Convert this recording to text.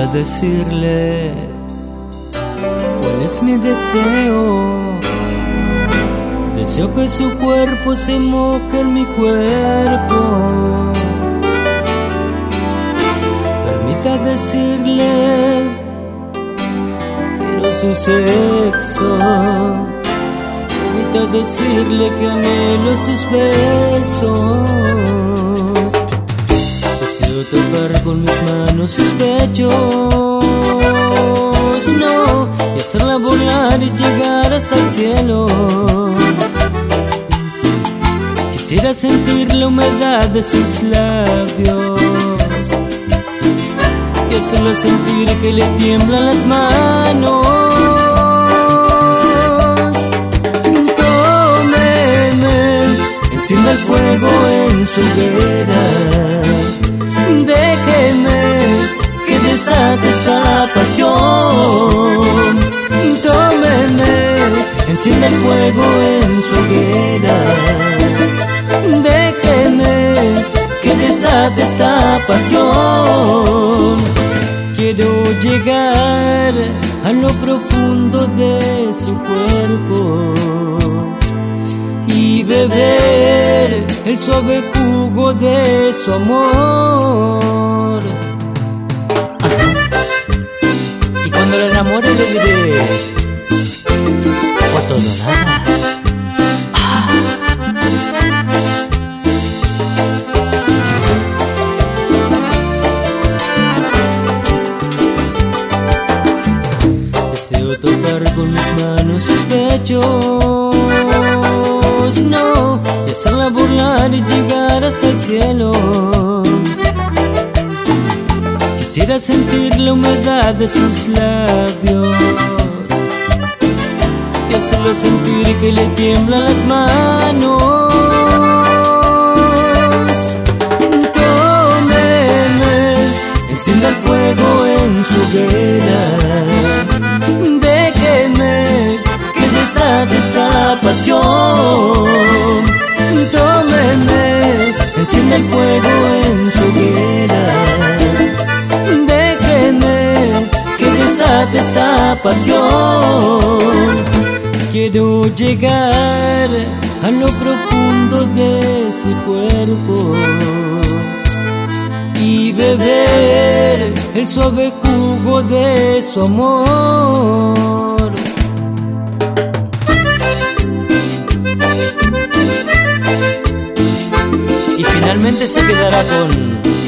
a decirle cuál es mi deseo. Deseo que su cuerpo se moje en mi cuerpo. Permita decirle quiero su sexo. Permita decirle que anhelo sus besos. Deseo tocar con mis manos sus pechos, no, y hacerla volar y llegar hasta el cielo. Quisiera sentir la humedad de sus labios y hacerlo sentir que le tiemblan las manos. Tómeme, encienda el fuego en su hoguera. Déjeme que desate esta pasión. Tómeme, encienda el fuego en su hoguera. Déjeme que desate esta pasión. Quiero llegar a lo profundo de su cuerpo y beber el suave jugo de su amor. Ajá. Y cuando la enamore le diré o todo nada. Tocar con mis manos sus pechos, no, y hacerla burlar y llegar hasta el cielo. Quisiera sentir la humedad de sus labios y hacerlo sentir que le tiemblan las manos. Tómeme, encienda el fuego en su hoguera. Que desate esta pasión. Tómeme, encienda el fuego en su hoguera. Déjeme que desate esta pasión. Quiero llegar a lo profundo de su cuerpo y beber el suave jugo de su amor. Y finalmente se quedará con